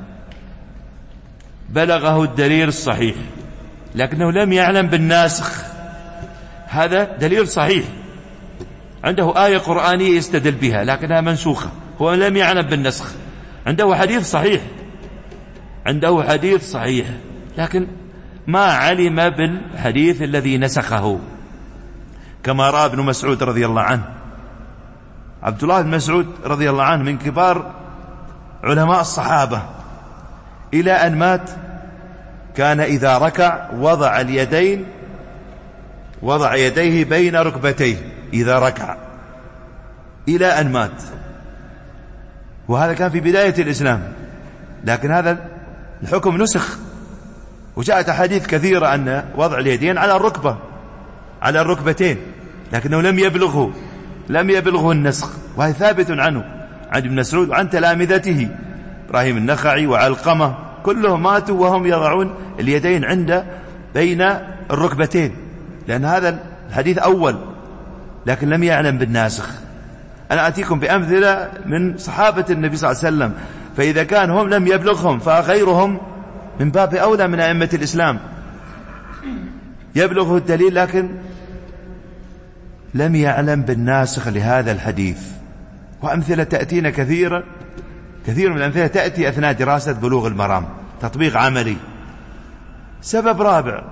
Speaker 1: بلغه الدليل الصحيح لكنه لم يعلم بالناسخ. هذا دليل صحيح، عنده آية قرآنية يستدل بها لكنها منسوخة، هو لم يعلم بالنسخ. عنده حديث صحيح، عنده حديث صحيح لكن ما علم بالحديث الذي نسخه، كما رأى ابن مسعود رضي الله عنه. عبد الله بن مسعود رضي الله عنه من كبار علماء الصحابة، إلى أن مات كان إذا ركع وضع يديه بين ركبتيه إذا ركع، إلى أن مات. وهذا كان في بداية الإسلام، لكن هذا الحكم نسخ، وجاءت أحاديث كثيرة أن وضع اليدين على الركبتين، لكنه لم يبلغه النسخ، وهي ثابت عنه عن ابن مسعود وعن تلامذته إبراهيم النخعي وعلقمة، كلهم ماتوا وهم يضعون اليدين بين الركبتين، لأن هذا الحديث أول لكن لم يعلم بالناسخ. أنا أتيكم بأمثلة من صحابة النبي صلى الله عليه وسلم، فإذا كان هم لم يبلغهم فغيرهم من باب أولى من أئمة الإسلام يبلغه الدليل لكن لم يعلم بالناسخ لهذا الحديث. وأمثلة تأتينا كثير من الأمثلة تأتي أثناء دراسة بلوغ المرام، تطبيق عملي. سبب رابع،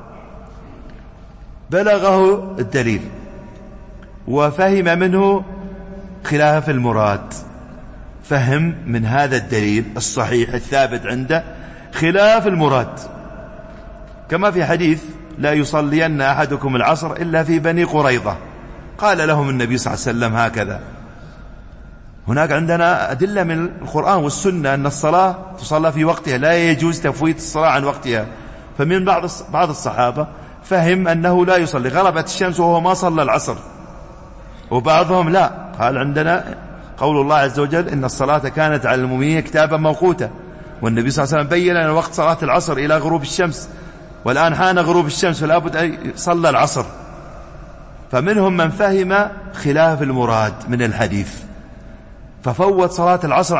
Speaker 1: بلغه الدليل وفهم منه خلاف المراد، فهم من هذا الدليل الصحيح الثابت عنده خلاف المراد، كما في حديث لا يصلين أحدكم العصر إلا في بني قريظة، قال لهم النبي صلى الله عليه وسلم هكذا. هناك عندنا أدلة من القرآن والسنة أن الصلاة تصلى في وقتها، لا يجوز تفويت الصلاة عن وقتها. فمن بعض الصحابة فهم أنه لا يصلي، غربت الشمس وهو ما صلى العصر، وبعضهم لا، قال عندنا قول الله عز وجل إن الصلاة كانت على المؤمنين كتابا موقوتا، والنبي صلى الله عليه وسلم بين أن وقت صلاة العصر إلى غروب الشمس، والآن حان غروب الشمس فلا بد أن يصلى العصر. فمنهم من فهم خلاف المراد من الحديث ففوت صلاة العصر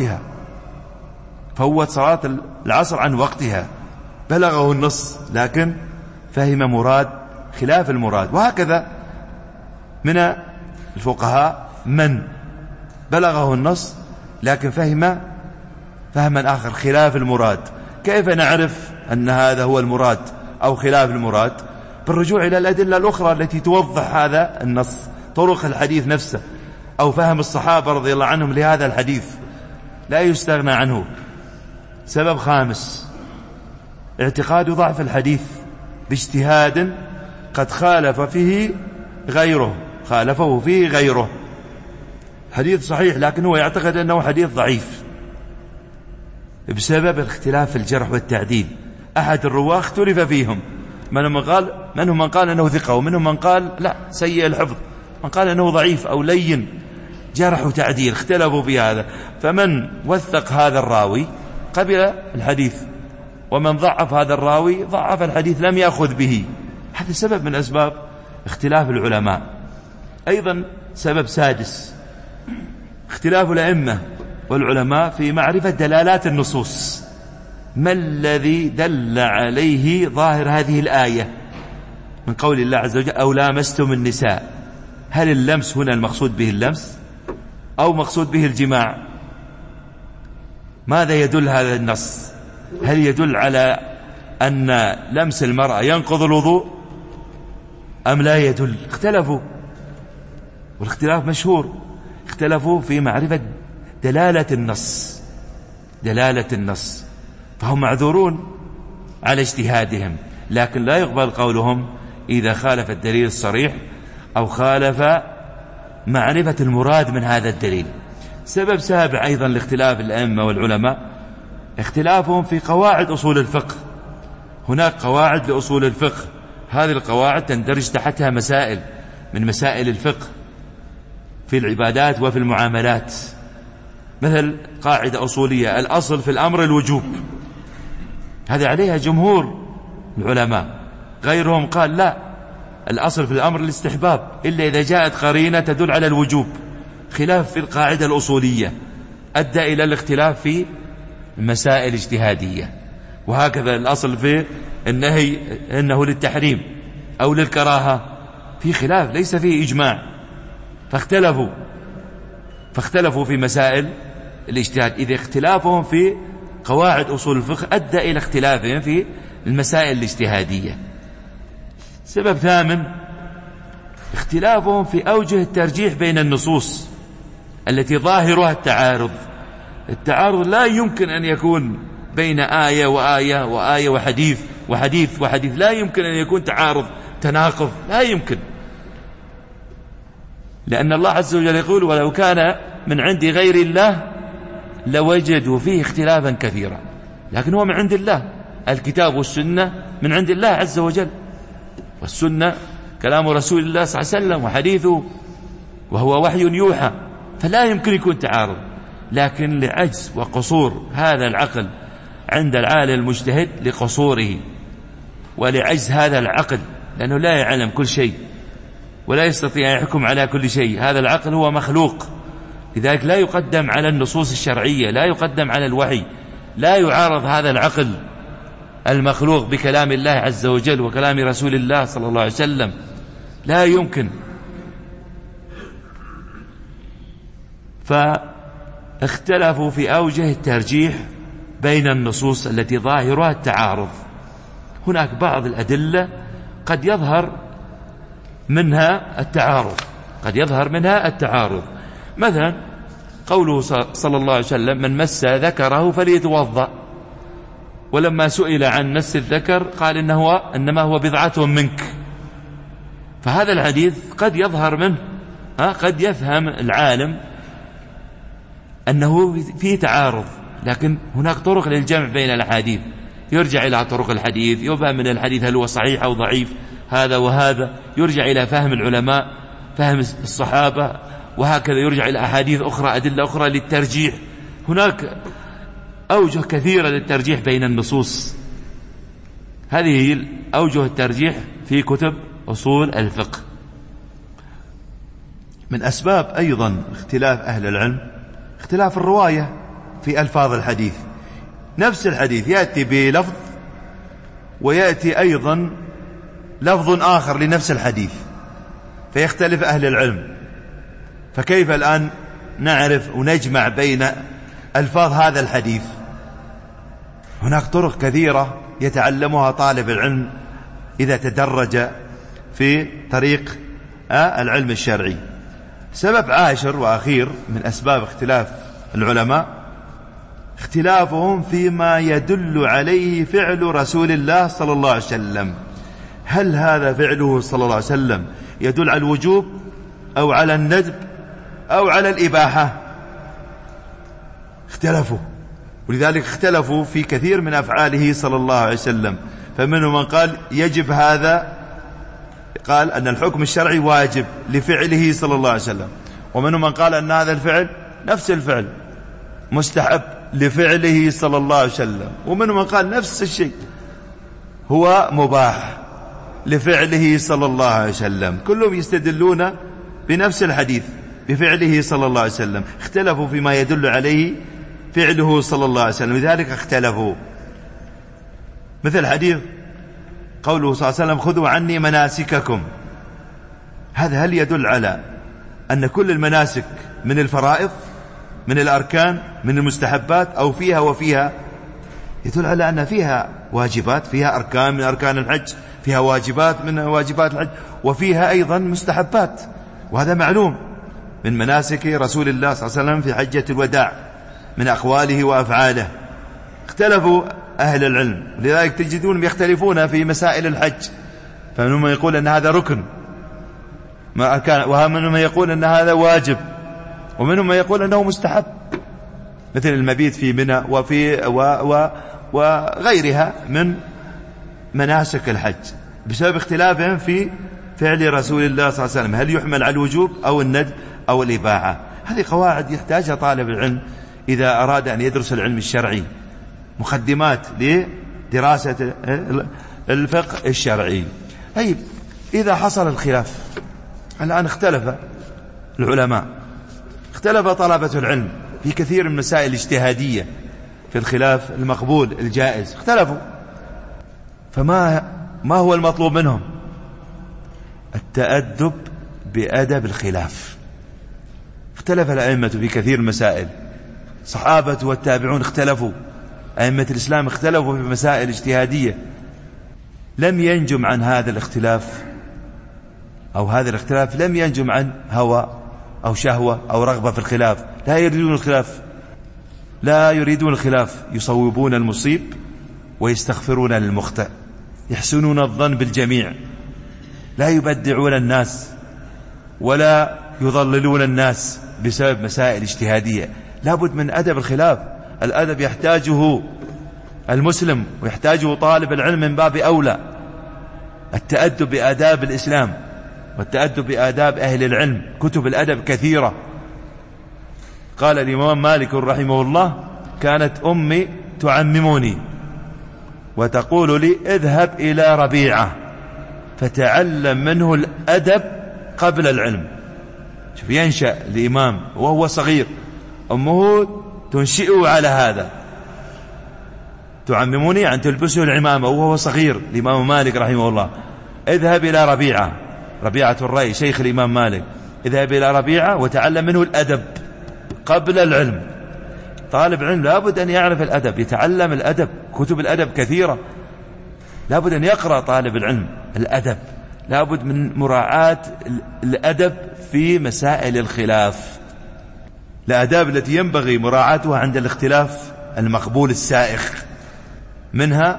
Speaker 1: عن وقتها، بلغه النص لكن فهم مراد خلاف المراد. وهكذا من الفقهاء من بلغه النص لكن فهم فهما آخر خلاف المراد. كيف نعرف أن هذا هو المراد أو خلاف المراد؟ بالرجوع إلى الأدلة الأخرى التي توضح هذا النص، طرق الحديث نفسه أو فهم الصحابة رضي الله عنهم لهذا الحديث، لا يستغنى عنه. سبب خامس، اعتقاد ضعف الحديث باجتهاد قد خالفه فيه غيره. حديث صحيح لكن هو يعتقد أنه حديث ضعيف بسبب الاختلاف في الجرح والتعديل. أحد الرواة اختلف فيهم، منهم من قال أنه ثقة، ومنهم من قال لا سيء الحفظ، من قال أنه ضعيف أو لين، جرح وتعديل، اختلفوا بهذا. فمن وثق هذا الراوي قبل الحديث، ومن ضعف هذا الراوي ضعف الحديث، لم يأخذ به. هذا سبب من أسباب اختلاف العلماء. أيضا سبب سادس اختلاف الأئمة والعلماء في معرفة دلالات النصوص. ما الذي دل عليه ظاهر هذه الآية من قول الله عز وجل أو لامستم النساء؟ هل اللمس هنا المقصود به اللمس أو مقصود به الجماع؟ ماذا يدل هذا النص؟ هل يدل على أن لمس المرأة ينقض الوضوء أم لا يدل؟ اختلفوا، والاختلاف مشهور. اختلفوا في معرفة دلالة النص، فهم معذورون على اجتهادهم، لكن لا يقبل قولهم إذا خالف الدليل الصريح أو خالف معرفة المراد من هذا الدليل. سبب سابع أيضا لاختلاف الأئمة والعلماء اختلافهم في قواعد أصول الفقه. هناك قواعد لأصول الفقه، هذه القواعد تندرج تحتها مسائل من مسائل الفقه في العبادات وفي المعاملات. مثل قاعدة أصولية الأصل في الأمر الوجوب، هذه عليها جمهور العلماء. غيرهم قال لا، الأصل في الأمر الاستحباب إلا إذا جاءت قرينة تدل على الوجوب، خلاف في القاعدة الأصولية أدى إلى الاختلاف في مسائل اجتهادية. وهكذا الأصل في النهي إنه للتحريم أو للكراهة، في خلاف ليس فيه إجماع، فاختلفوا في مسائل الاجتهاد. إذا اختلافهم في قواعد أصول الفقه أدى إلى اختلافهم في المسائل الاجتهادية. سبب ثامن اختلافهم في أوجه الترجيح بين النصوص التي ظاهرها التعارض. التعارض لا يمكن أن يكون بين آية وآية وآية وحديث وحديث وحديث، لا يمكن أن يكون تعارض تناقض، لا يمكن، لأن الله عز وجل يقول ولو كان من عند غير الله لوجدوا فيه اختلافا كثيرا، لكن هو من عند الله. الكتاب والسنة من عند الله عز وجل، والسنة كلام رسول الله صلى الله عليه وسلم وحديثه، وهو وحي يوحى، فلا يمكن يكون تعارض. لكن لعجز وقصور هذا العقل عند العالم المجتهد، لقصوره ولعجز هذا العقل، لأنه لا يعلم كل شيء ولا يستطيع أن يحكم على كل شيء. هذا العقل هو مخلوق، لذلك لا يقدم على النصوص الشرعية، لا يقدم على الوحي، لا يعارض هذا العقل المخلوق بكلام الله عز وجل وكلام رسول الله صلى الله عليه وسلم، لا يمكن. فاختلفوا في أوجه الترجيح بين النصوص التي ظاهرها التعارض. هناك بعض الأدلة قد يظهر منها التعارض، مثلا قوله صلى الله عليه وسلم من مس ذكره فليتوضأ، ولما سئل عن مس الذكر قال إنما هو بضعة منك. فهذا الحديث قد يظهر منه قد يفهم العالم أنه فيه تعارض، لكن هناك طرق للجمع بين الأحاديث، يرجع إلى طرق الحديث، يفهم من الحديث هل هو صحيح أو ضعيف، هذا وهذا، يرجع إلى فهم العلماء، فهم الصحابة، وهكذا يرجع إلى أحاديث أخرى، أدلة أخرى للترجيح. هناك أوجه كثيرة للترجيح بين النصوص. هذه هي أوجه الترجيح في كتب أصول الفقه.
Speaker 2: من أسباب أيضا اختلاف أهل العلم اختلاف الرواية في ألفاظ الحديث. نفس الحديث يأتي بلفظ ويأتي أيضا لفظ آخر لنفس الحديث، فيختلف أهل العلم. فكيف الآن نعرف ونجمع بين ألفاظ هذا الحديث؟ هناك طرق كثيرة يتعلمها طالب العلم إذا تدرج في طريق العلم الشرعي. سبب عاشر وأخير من أسباب اختلاف العلماء اختلافهم فيما يدل عليه فعل رسول الله صلى الله عليه وسلم. هل هذا فعله صلى الله عليه وسلم يدل على الوجوب أو على الندب أو على الإباحة؟ اختلفوا، ولذلك اختلفوا في كثير من أفعاله صلى الله عليه وسلم. فمنهم من قال يجب هذا، قال أن الحكم الشرعي واجب لفعله صلى الله عليه وسلم، ومنهم من قال أن هذا الفعل نفس الفعل مستحب لفعله صلى الله عليه وسلم، ومنهم من قال نفس الشيء هو مباح لفعله صلى الله عليه وسلم. كلهم يستدلون بنفس الحديث بفعله صلى الله عليه وسلم، اختلفوا فيما يدل عليه فعله صلى الله عليه وسلم، لذلك اختلفوا. مثل حديث قوله صلى الله عليه وسلم خذوا عني مناسككم، هذا هل يدل على أن كل المناسك من الفرائض من الأركان من المستحبات أو فيها وفيها؟ يدل على أن فيها واجبات، فيها أركان من أركان الحج، فيها واجبات من واجبات الحج، وفيها أيضا مستحبات، وهذا معلوم من مناسك رسول الله صلى الله عليه وسلم في حجة الوداع من أقواله وأفعاله. اختلفوا أهل العلم، لذلك تجدون يختلفون في مسائل الحج، فمنهم من يقول أن هذا ركن ومنهم من يقول أن هذا واجب، ومنهم من يقول أنه مستحب، مثل المبيت في منى وغيرها من مناسك الحج، بسبب اختلافهم في فعل رسول الله صلى الله عليه وسلم، هل يحمل على الوجوب أو الندب أو الإباحة. هذه قواعد يحتاجها طالب العلم إذا أراد أن يدرس العلم الشرعي، مقدمات لدراسة الفقه الشرعي. طيب، إذا حصل الخلاف، الآن اختلف العلماء، اختلف طلبة العلم في كثير من المسائل الاجتهادية في الخلاف المقبول الجائز، اختلفوا، فما هو المطلوب منهم؟ التأدب بأدب الخلاف. اختلف الأئمة في كثير من المسائل، صحابة والتابعون اختلفوا، أئمة الإسلام اختلفوا في مسائل اجتهادية، لم ينجم عن هذا الاختلاف، أو هذا الاختلاف لم ينجم عن هوى أو شهوة أو رغبة في الخلاف، لا يريدون الخلاف، لا يريدون الخلاف، يصوبون المصيب ويستغفرون للمخطئ، يحسنون الظن بالجميع، لا يبدعون الناس ولا يضللون الناس بسبب مسائل اجتهادية. لابد من أدب الخلاف، الأدب يحتاجه المسلم ويحتاجه طالب العلم من باب أولى، التأدب بآداب الإسلام والتأدب بآداب أهل العلم، كتب الأدب كثيرة. قال الإمام مالك رحمه الله كانت أمي تعممني وتقول لي اذهب إلى ربيعة فتعلم منه الأدب قبل العلم. شوف، ينشأ الإمام وهو صغير، أمه تنشئه على هذا، تعممني عن تلبسه العمامة وهو صغير. الإمام مالك رحمه الله اذهب إلى ربيعة الرأي شيخ الإمام مالك، اذهب إلى ربيعة وتعلم منه الأدب قبل العلم. طالب علم لابد أن يعرف الأدب، يتعلم الأدب، كتب الأدب كثيرة، لابد أن يقرأ طالب العلم الأدب، لابد من مراعاة الأدب في مسائل الخلاف، الآداب التي ينبغي مراعاتها عند الاختلاف المقبول السائغ، منها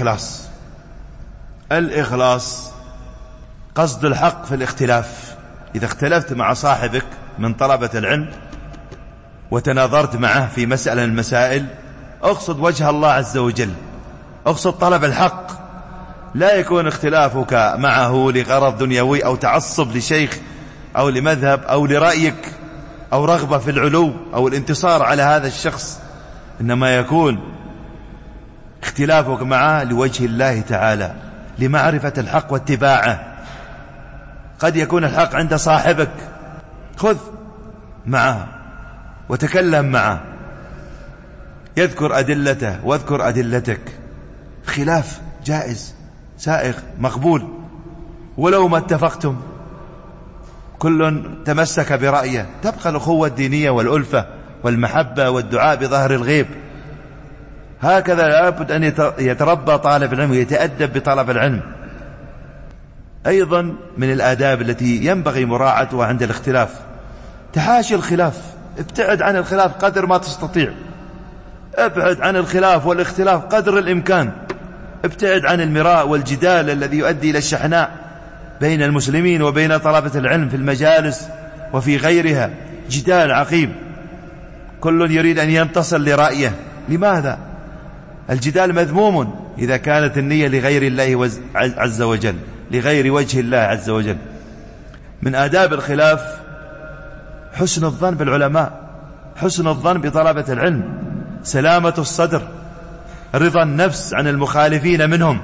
Speaker 2: الإخلاص، قصد الحق في الاختلاف. إذا اختلفت مع صاحبك من طلبة العلم وتناظرت معه في مسألة من المسائل، اقصد وجه الله عز وجل، اقصد طلب الحق، لا يكون اختلافك معه لغرض دنيوي أو تعصب لشيخ أو لمذهب أو لرأيك أو رغبة في العلو أو الانتصار على هذا الشخص، إنما يكون اختلافك معه لوجه الله تعالى، لمعرفة الحق واتباعه. قد يكون الحق عند صاحبك، خذ معه وتكلم معه، يذكر أدلته واذكر أدلتك، خلاف جائز سائغ مقبول، ولو ما اتفقتم كل تمسك برأيه، تبقى الأخوة الدينية والألفة والمحبة والدعاء بظهر الغيب. هكذا لابد أن يتربى طالب العلم ويتأدب بطلب العلم. أيضا من الآداب التي ينبغي مراعاتها عند الاختلاف تحاشي الخلاف، ابتعد عن الخلاف قدر ما تستطيع، ابعد عن الخلاف والاختلاف قدر الإمكان، ابتعد عن المراء والجدال الذي يؤدي إلى الشحناء بين المسلمين وبين طلبة العلم في المجالس وفي غيرها، جدال عقيم، كل يريد أن ينتصر لرأيه. لماذا؟ الجدال مذموم إذا كانت النية لغير الله عز وجل، لغير وجه الله عز وجل. من آداب الخلاف حسن الظن بالعلماء، حسن الظن بطلبة العلم، سلامة الصدر، رضا النفس عن المخالفين منهم.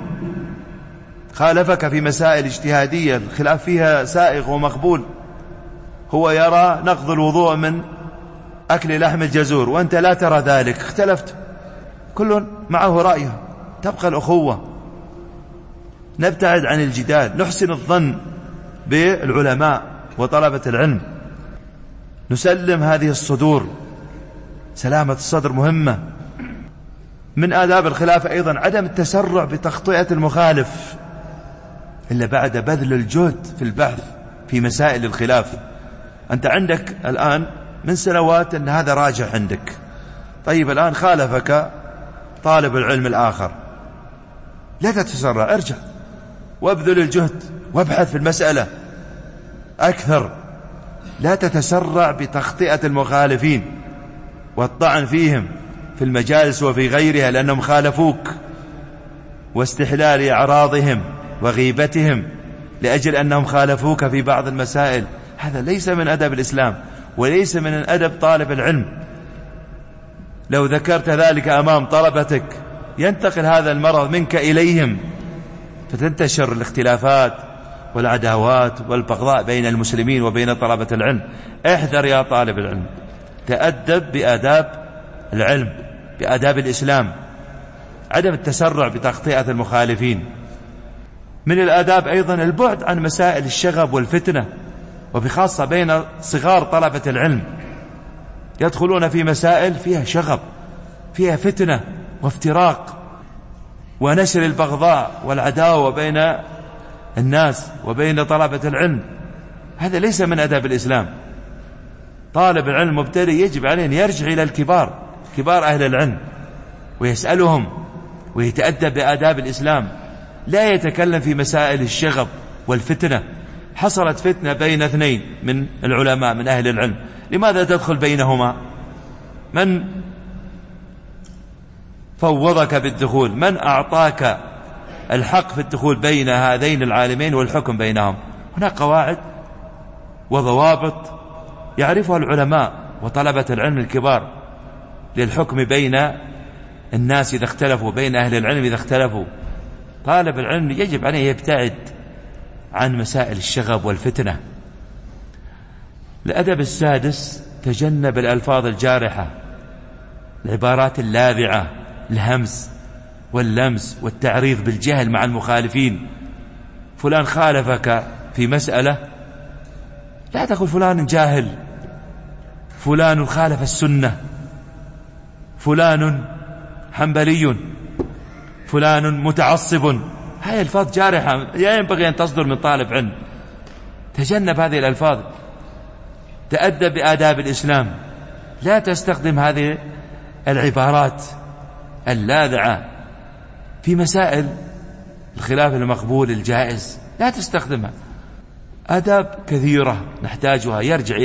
Speaker 2: خالفك في مسائل اجتهادية الخلاف فيها سائغ ومقبول، هو يرى نقض الوضوء من أكل لحم الجزور وأنت لا ترى ذلك، اختلفت، كل معه رأيه، تبقى الأخوة، نبتعد عن الجدال، نحسن الظن بالعلماء وطلبة العلم، نسلم هذه الصدور. سلامة الصدر مهمة. من آداب الخلافة أيضا عدم التسرع بتخطئة المخالف إلا بعد بذل الجهد في البحث في مسائل الخلاف. أنت عندك الآن من سنوات أن هذا راجح عندك، طيب الآن خالفك طالب العلم الآخر، لا تتسرع، ارجع وابذل الجهد وابحث في المسألة أكثر. لا تتسرع بتخطئة المخالفين والطعن فيهم في المجالس وفي غيرها لأنهم خالفوك، واستحلال أعراضهم وغيبتهم لأجل أنهم خالفوك في بعض المسائل. هذا ليس من أدب الإسلام وليس من أدب طالب العلم. لو ذكرت ذلك أمام طلبتك ينتقل هذا المرض منك إليهم، فتنتشر الاختلافات والعداوات والبغضاء بين المسلمين وبين طلبة العلم. احذر يا طالب العلم، تأدب بآداب العلم، بآداب الإسلام، عدم التسرع بتخطئة المخالفين. من الآداب أيضا البعد عن مسائل الشغب والفتنة، وبخاصة بين صغار طلبة العلم، يدخلون في مسائل فيها شغب، فيها فتنة وافتراق ونشر البغضاء والعداوة بين الناس وبين طلبة العلم. هذا ليس من أداب الإسلام. طالب العلم مبتدئ يجب عليه أن يرجع إلى الكبار، كبار أهل العلم، ويسألهم ويتأدب بآداب الإسلام، لا يتكلم في مسائل الشغب والفتنة. حصلت فتنة بين اثنين من العلماء من أهل العلم، لماذا تدخل بينهما؟ من فوضك بالدخول؟ من أعطاك الحق في الدخول بين هذين العالمين والحكم بينهم؟ هناك قواعد وضوابط يعرفها العلماء وطلبة العلم الكبار للحكم بين الناس إذا اختلفوا، بين أهل العلم إذا اختلفوا. طالب العلم يجب عليه يبتعد عن مسائل الشغب والفتنة. الأدب السادس تجنب الألفاظ الجارحة، العبارات اللاذعة، الهمس واللمس والتعريض بالجهل مع المخالفين. فلان خالفك في مسألة، لا تقول فلان جاهل، فلان خالف السنة، فلان حنبلي، فلان متعصب. هاي الفاظ جارحة لا ينبغي أن تصدر من طالب علم. تجنب هذه الألفاظ، تأدب بآداب الإسلام، لا تستخدم هذه العبارات اللاذعة في مسائل الخلاف المقبول الجائز، لا تستخدمها. آداب كثيرة نحتاجها.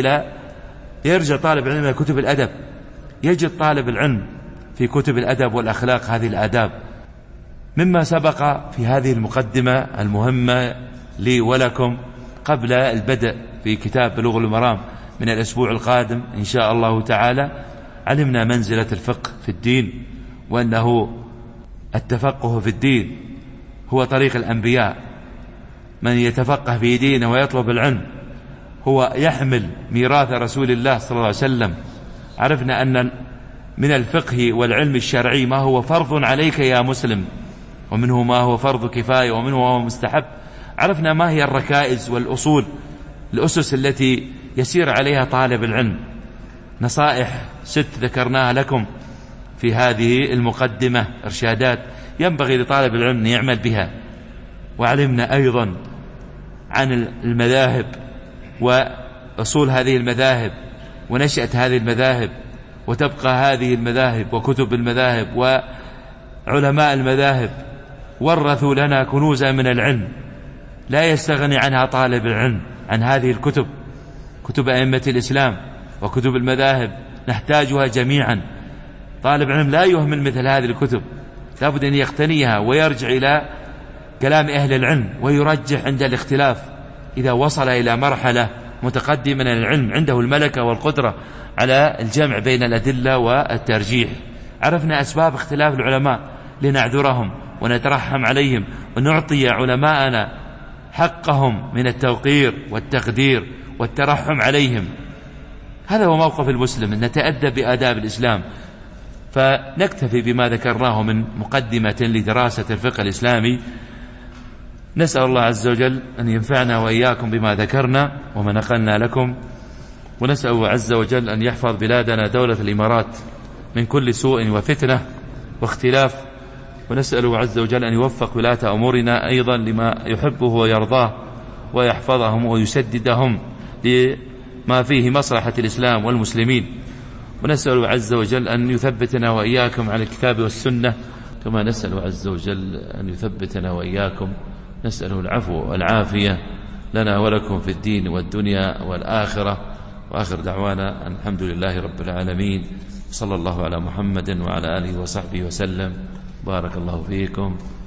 Speaker 2: يرجع طالب العلم إلى كتب الأدب، يجد طالب العلم في كتب الأدب والأخلاق هذه الآداب. مما سبق في هذه المقدمة المهمة لي ولكم قبل البدء في كتاب بلوغ المرام من الأسبوع القادم إن شاء الله تعالى، علمنا منزلة الفقه في الدين، وأنه التفقه في الدين هو طريق الأنبياء. من يتفقه في دينه ويطلب العلم هو يحمل ميراث رسول الله صلى الله عليه وسلم. عرفنا أن من الفقه والعلم الشرعي ما هو فرض عليك يا مسلم، ومنه ما هو فرض كفاية، ومنه ما هو مستحب. عرفنا ما هي الركائز والأصول، الأسس التي يسير عليها طالب العلم. نصائح 6 ذكرناها لكم في هذه المقدمة، إرشادات ينبغي لطالب العلم أن يعمل بها. وعلمنا أيضا عن المذاهب وأصول هذه المذاهب ونشأة هذه المذاهب، وتبقى هذه المذاهب وكتب المذاهب وعلماء المذاهب ورثوا لنا كنوزا من العلم لا يستغني عنها طالب العلم، عن هذه الكتب، كتب أئمة الإسلام وكتب المذاهب نحتاجها جميعا. طالب العلم لا يهمل مثل هذه الكتب، لابد أن يقتنيها ويرجع إلى كلام أهل العلم ويرجح عند الاختلاف. إذا وصل إلى مرحلة متقدمة من العلم عنده الملكة والقدرة على الجمع بين الأدلة والترجيح.
Speaker 1: عرفنا أسباب اختلاف العلماء لنعذرهم ونترحم عليهم ونعطي علماءنا حقهم من التوقير والتقدير والترحم عليهم. هذا هو موقف المسلم، أن نتأدب بآداب الإسلام. فنكتفي بما ذكرناه من مقدمة لدراسة الفقه الإسلامي. نسأل الله عز وجل أن ينفعنا وإياكم بما ذكرنا وما نقلنا لكم، ونسأل عز وجل أن يحفظ بلادنا دولة الإمارات من كل سوء وفتنة واختلاف، ونسأل عز وجل أن يوفق ولاة أمورنا أيضا لما يحبه ويرضاه، ويحفظهم ويسددهم لما فيه مصلحة الإسلام والمسلمين. ونسأل عز وجل أن يثبتنا وإياكم على الكتاب والسنة، كما نسأل عز وجل أن يثبتنا وإياكم. نسأله العفو والعافية لنا ولكم في الدين والدنيا والآخرة. وآخر دعوانا أن الحمد لله رب العالمين، صلى الله على محمد وعلى آله وصحبه وسلم. بارك الله فيكم.